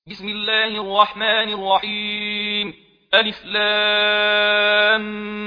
بسم الله الرحمن الرحيم. ألف لام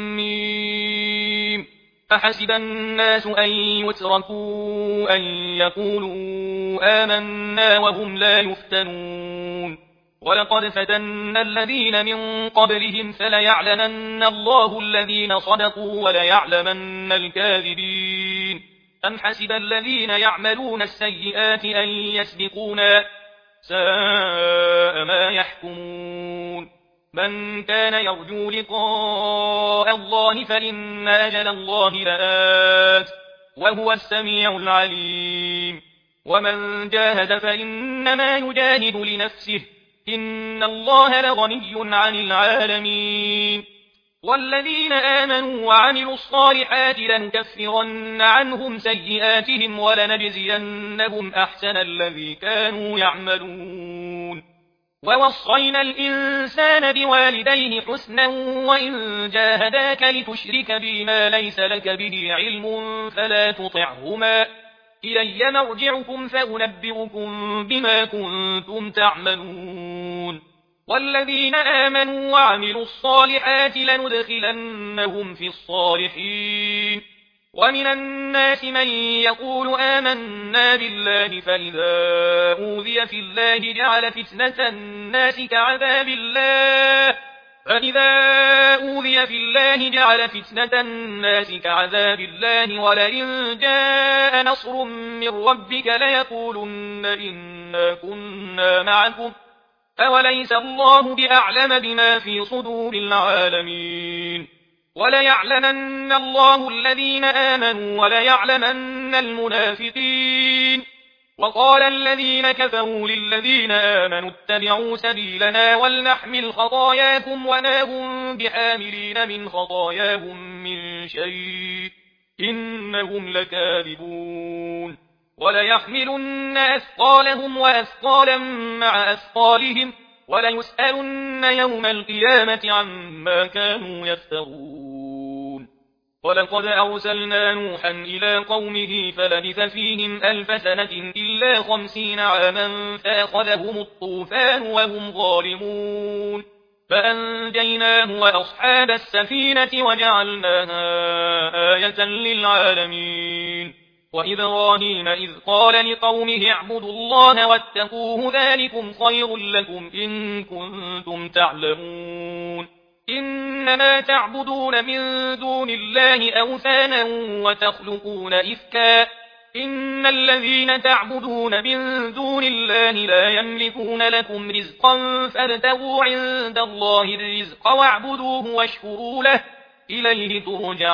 ميم. أحسب الناس أن يتركوا أن يقولوا آمنا وهم لا يفتنون. ولقد فتنا الذين من قبلهم فليعلمن الله الذين صدقوا وليعلمن الكاذبين. أم حسب الذين يعملون السيئات أن يسبقونا ساء ما يحكمون. من كان يرجو لقاء الله فإن أجل الله لآت وهو السميع العليم. ومن جاهد فإنما يجاهد لنفسه إن الله لغني عن العالمين. والذين آمنوا وعملوا الصالحات لنكفرن عنهم سيئاتهم ولنجزينهم أحسن الذي كانوا يعملون. ووصينا الإنسان بوالديه حسنا وإن جاهداك لتشرك بي ما ليس لك به علم فلا تطعهما إلي مرجعكم فأنبئكم بما كنتم تعملون. والذين آمنوا وعملوا الصالحات لندخلنهم في الصالحين. ومن الناس من يقول آمنا بالله فإذا أوذي في الله جعل فتنة الناس كعذاب الله ولئن جاء نصر من ربك ليقولن إنا كنا معكم أوليس الله بأعلم بما في صدور العالمين. وليعلمن الله الذين آمنوا وليعلمن المنافقين. وقال الذين كفروا للذين آمنوا اتبعوا سبيلنا ولنحمل خطاياكم وما هم بحاملين من خطاياهم من شيء إنهم لكاذبون. وليحملن أثقالهم وأثقالا مع أثقالهم وليسألن يوم القيامة عما كانوا يفترون. ولقد أرسلنا نوحا إلى قومه فلبث فيهم 1000 سنة إلا 50 عاما فأخذهم الطوفان وهم ظالمون فأنجيناه وأصحاب السفينة وجعلناها آية للعالمين. وإبراهيم إذ قال لقومه اعبدوا الله واتقوه ذلكم خير لكم إن كنتم تعلمون. إنما تعبدون من دون الله أوثانا وتخلقون إفكا إن الذين تعبدون من دون الله لا يملكون لكم رزقا فابتغوا عند الله الرزق واعبدوه واشكروا له إليه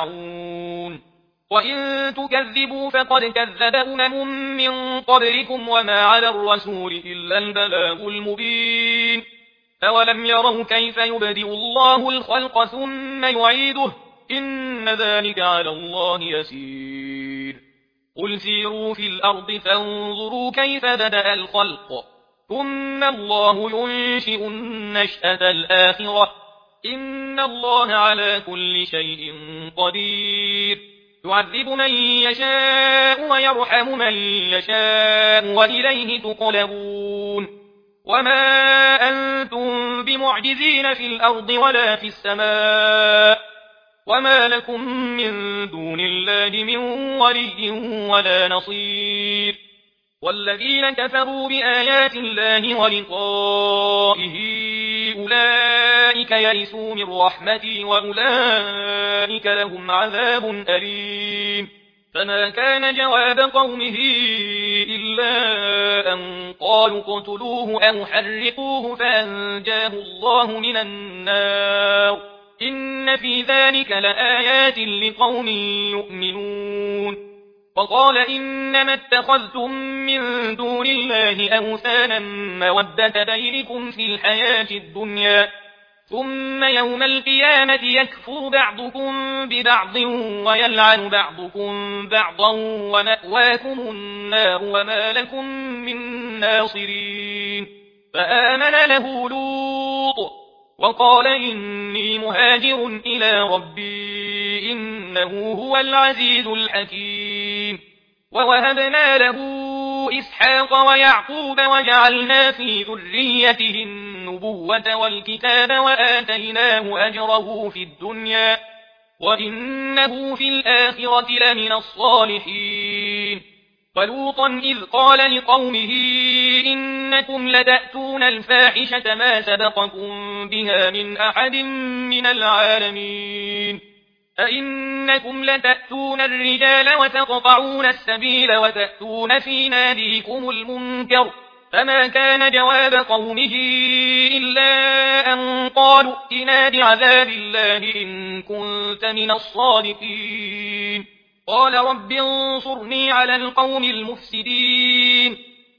ترجعون. وإن تكذبوا فقد كذب من قبلكم وما على الرسول إلا البلاغ المبين. أولم يروا كيف يبدئ الله الخلق ثم يعيده إن ذلك على الله يسير. قل سيروا في الأرض فانظروا كيف بدأ الخلق ثم الله ينشئ النشأة الآخرة إن الله على كل شيء قدير. يعذب من يشاء ويرحم من يشاء وإليه تقلبون. وما أنتم بمعجزين في الأرض ولا في السماء وما لكم من دون الله من ولي ولا نصير. والذين كفروا بآيات الله ولقائه أولئك يئسوا من رحمتي وأولئك لهم عذاب أليم. فما كان جواب قومه إلا أن قالوا اقتلوه أو حرقوه فأنجاه الله من النار إن في ذلك لآيات لقوم يؤمنون. وقال إنما اتخذتم من دون الله أوثانا مودة بينكم في الحياة الدنيا ثم يوم القيامة يكفر بعضكم ببعض ويلعن بعضكم بعضا ومأواكم النار وما لكم من ناصرين. فآمن له لوط وقال إني مهاجر إلى ربي إنه هو العزيز الحكيم. ووهبنا له إسحاق ويعقوب وجعلنا في ذريته النبوة والكتاب وآتيناه أجره في الدنيا وإنه في الآخرة لمن الصالحين ولوطا إذ قال لقومه إنكم لتأتون الفاحشة ما سبقكم بها من أحد من العالمين أئنكم لتأتون الرجال وتقطعون السبيل وتأتون في ناديكم المنكر فما كان جواب قومه إلا أن قالوا ائتنا بعذاب الله إن كنت من الصادقين قال رب انصرني على القوم المفسدين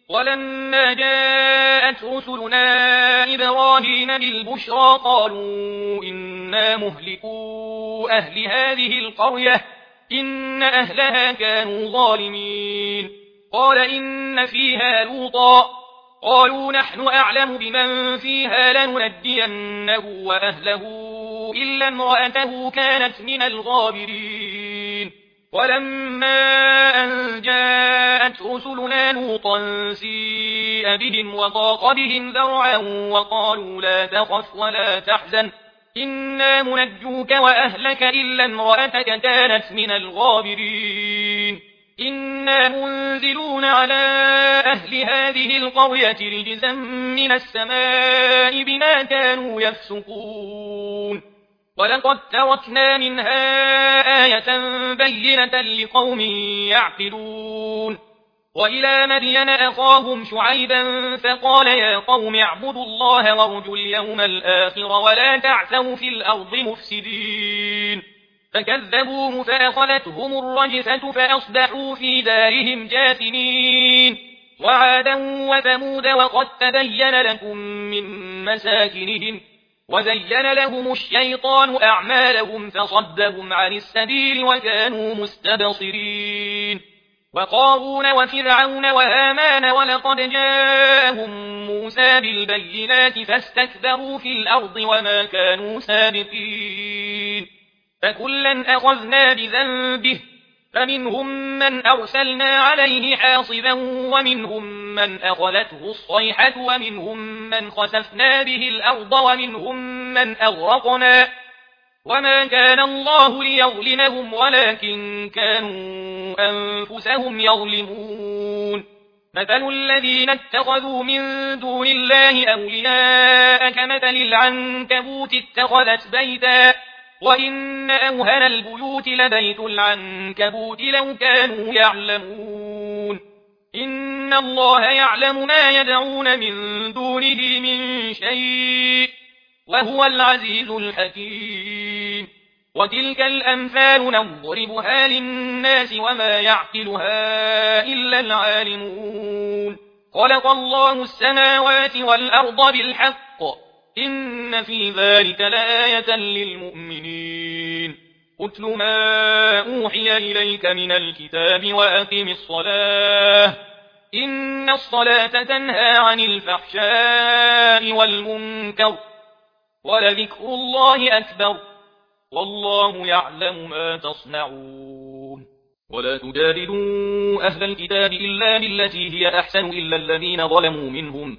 ولما جاءت رسلنا إبراهيم بالبشرى قالوا إنا مهلكو أهل هذه القرية إن أهلها كانوا ظالمين قال إن فيها لوطا قالوا نحن أعلم بمن فيها لننجينه وأهله إلا امرأته كانت من الغابرين ولما أن جاءت رسلنا لوطا سيء بهم وضاق بهم ذرعا وقالوا لا تخف ولا تحزن إنا منجوك وأهلك إلا امرأتك كانت من الغابرين إنا منزلون على أهل هذه القرية رجزا من السماء بما كانوا يفسقون ولقد تركنا منها آية بينة لقوم يعقلون وإلى مدين أخاهم شعيبا فقال يا قوم اعبدوا الله وارجوا اليوم الآخر ولا تعثوا في الأرض مفسدين فكذبوه فأخذتهم الرجفة فأصبحوا في دارهم جاثمين وعادا وثمود وقد تبين لكم من مساكنهم وزين لهم الشيطان أعمالهم فصدهم عن السبيل وكانوا مستبصرين وقارون وفرعون وهامان ولقد جاءهم موسى بالبينات فاستكبروا في الأرض وما كانوا سابقين فكلا أخذنا بذنبه فمنهم من أرسلنا عليه حاصبا ومنهم من أخذته الصيحة ومنهم من خسفنا به الأرض ومنهم من أغرقنا وما كان الله ليظلمهم ولكن كانوا أنفسهم يظلمون مثل الذين اتخذوا من دون الله أولياء كمثل العنكبوت اتخذت بيتا وإن أوهن البيوت لبيت العنكبوت لو كانوا يعلمون إن الله يعلم ما يدعون من دونه من شيء وهو العزيز الحكيم وتلك الأمثال نضربها للناس وما يعقلها إلا العالمون خلق الله السماوات والأرض بالحق إن في ذلك لآية للمؤمنين أتل ما أوحي إليك من الكتاب وأقم الصلاة إن الصلاة تنهى عن الفحشاء والمنكر ولذكر الله أكبر والله يعلم ما تصنعون ولا تجادلوا أهل الكتاب إلا بالتي هي أحسن إلا الذين ظلموا منهم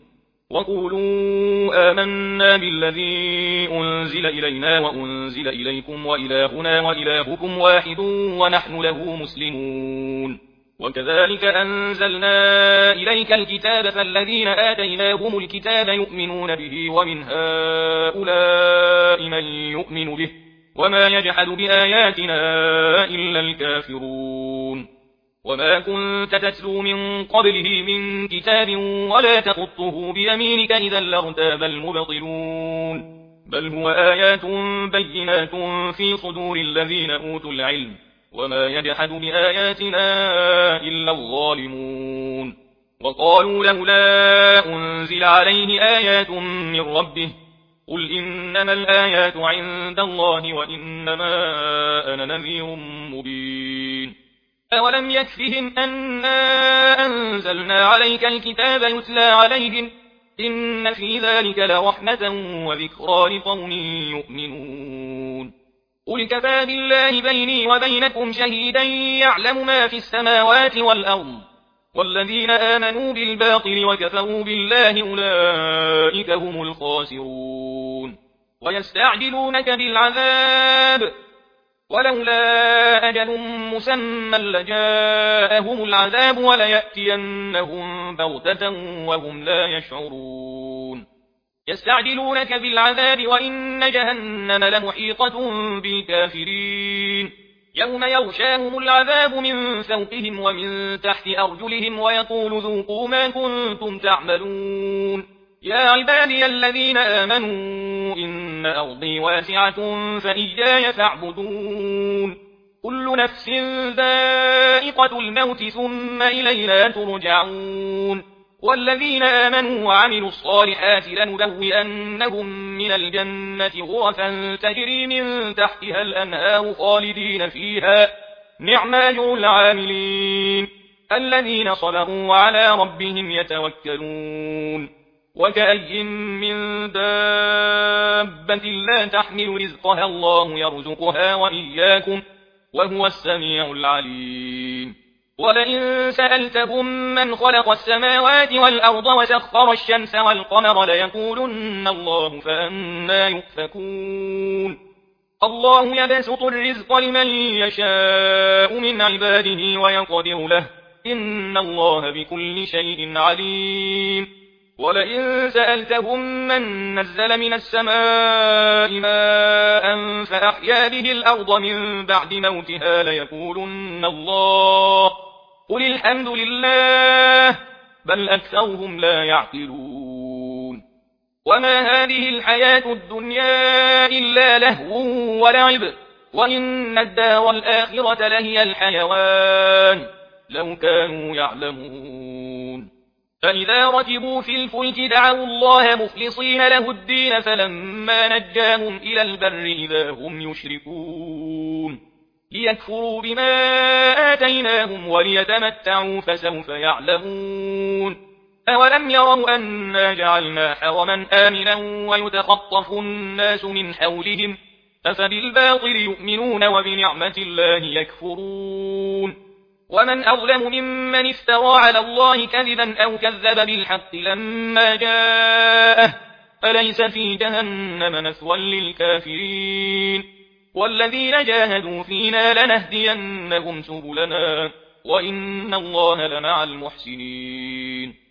وقولوا آمنا بالذي أنزل إلينا وأنزل إليكم وإلهنا وإلهكم واحد ونحن له مسلمون وكذلك أنزلنا إليك الكتاب فالذين آتيناهم الكتاب يؤمنون به ومن هؤلاء من يؤمن به وما يجحد بآياتنا إلا الكافرون وما كنت تتلو من قبله من كتاب ولا تخطه بيمينك إذا لارتاب المبطلون بل هو آيات بينات في صدور الذين أوتوا العلم وما يجحد بآياتنا إلا الظالمون وقالوا لولا أنزل عليه آيات من ربه قل إنما الآيات عند الله وإنما أنا نذير مبين أولم يكفهم أنا أنزلنا عليك الكتاب يتلى عليهم إن في ذلك لرحمة وذكرى لقوم يؤمنون قل كفى بالله بيني وبينكم شهيدا يعلم ما في السماوات والأرض والذين آمنوا بالباطل وكفروا بالله أولئك هم الخاسرون ويستعجلونك بالعذاب ولولا أجل مسمى لجاءهم العذاب وليأتينهم بغتة وهم لا يشعرون يستعجلونك بالعذاب وإن جهنم لمحيطة بالكافرين يوم يغشاهم العذاب من فوقهم ومن تحت أرجلهم ويقول ذوقوا ما كنتم تعملون يا عبادي الذين آمنوا إن أرضي واسعة فإياي فاعبدون كل نفس ذائقة الموت ثم إلينا ترجعون والذين آمنوا وعملوا الصالحات لنبوئنهم من الجنة غرفا تجري من تحتها الأنهار خالدين فيها نعم أجر العاملين الذين صبروا وعلى ربهم يتوكلون وكأي من دابة لا تحمل رزقها الله يرزقها وإياكم وهو السميع العليم ولئن سألتهم من خلق السماوات والأرض وسخر الشمس والقمر ليقولن الله فأنا يؤفكون الله يبسط الرزق لمن يشاء من عباده ويقدر له إن الله بكل شيء عليم ولئن سألتهم من نزل من السماء ماء فأحيا به الأرض من بعد موتها ليقولن الله قل الحمد لله بل أكثرهم لا يعقلون وما هذه الحياة الدنيا إلا لهو ولعب وإن الدار الآخرة لهي الحيوان لو كانوا يعلمون فإذا ركبوا في الفلك دعوا الله مخلصين له الدين فلما نجاهم إلى البر إذا هم يشركون ليكفروا بما آتيناهم وليتمتعوا فسوف يعلمون أولم يروا أنا جعلنا حرما آمنا ويتخطف الناس من حولهم أفبالباطل يؤمنون وبنعمة الله يكفرون ومن أظلم ممن افترى على الله كذبا أو كذب بالحق لما جاءه أليس في جهنم مثوى للكافرين والذين جاهدوا فينا لنهدينهم سبلنا وإن الله لمع المحسنين